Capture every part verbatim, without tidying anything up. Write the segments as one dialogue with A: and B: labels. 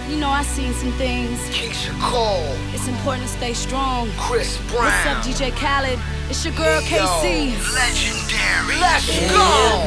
A: You know, I seen some things.
B: Keisha Cole.
A: It's important to stay strong.
B: Chris Brown.
A: What's up, D J Khaled? It's your girl, K C.
B: Legendary. Let's go.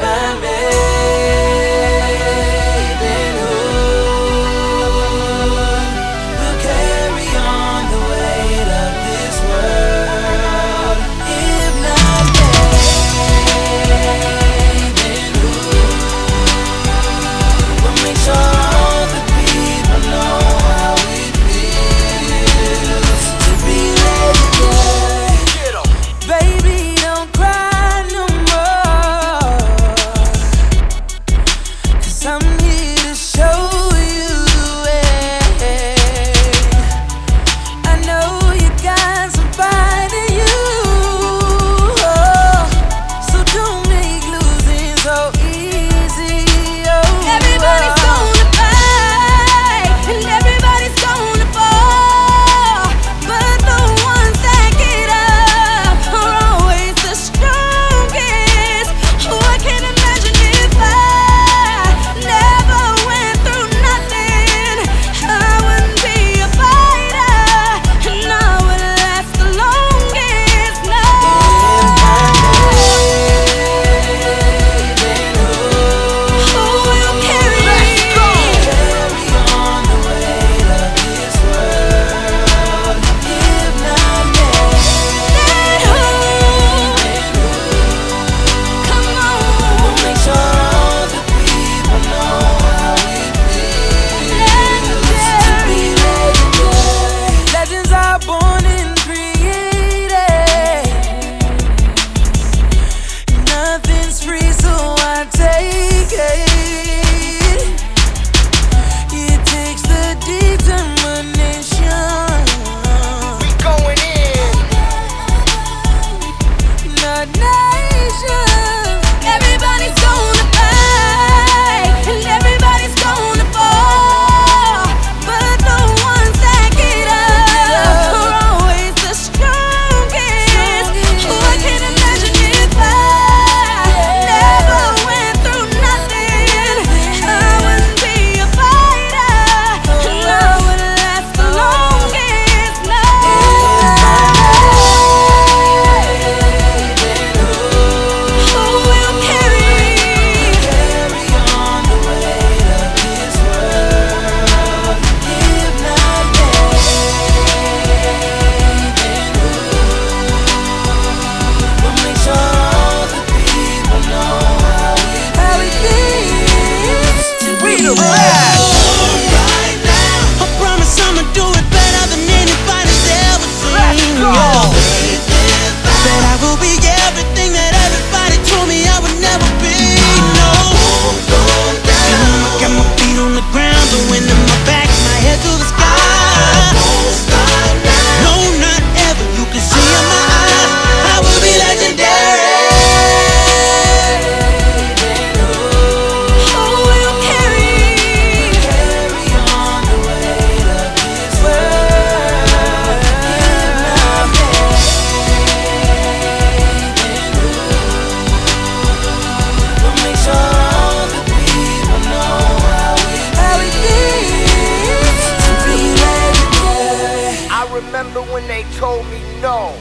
B: Remember when they told me no?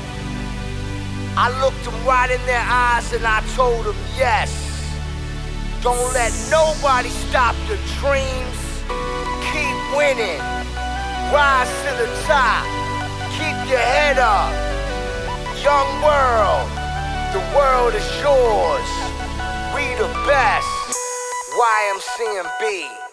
B: I looked them right in their eyes and I told them yes. Don't let nobody stop your dreams. Keep winning. Rise to the top. Keep your head up. Young world, the world is yours. We the best. Y M C and B.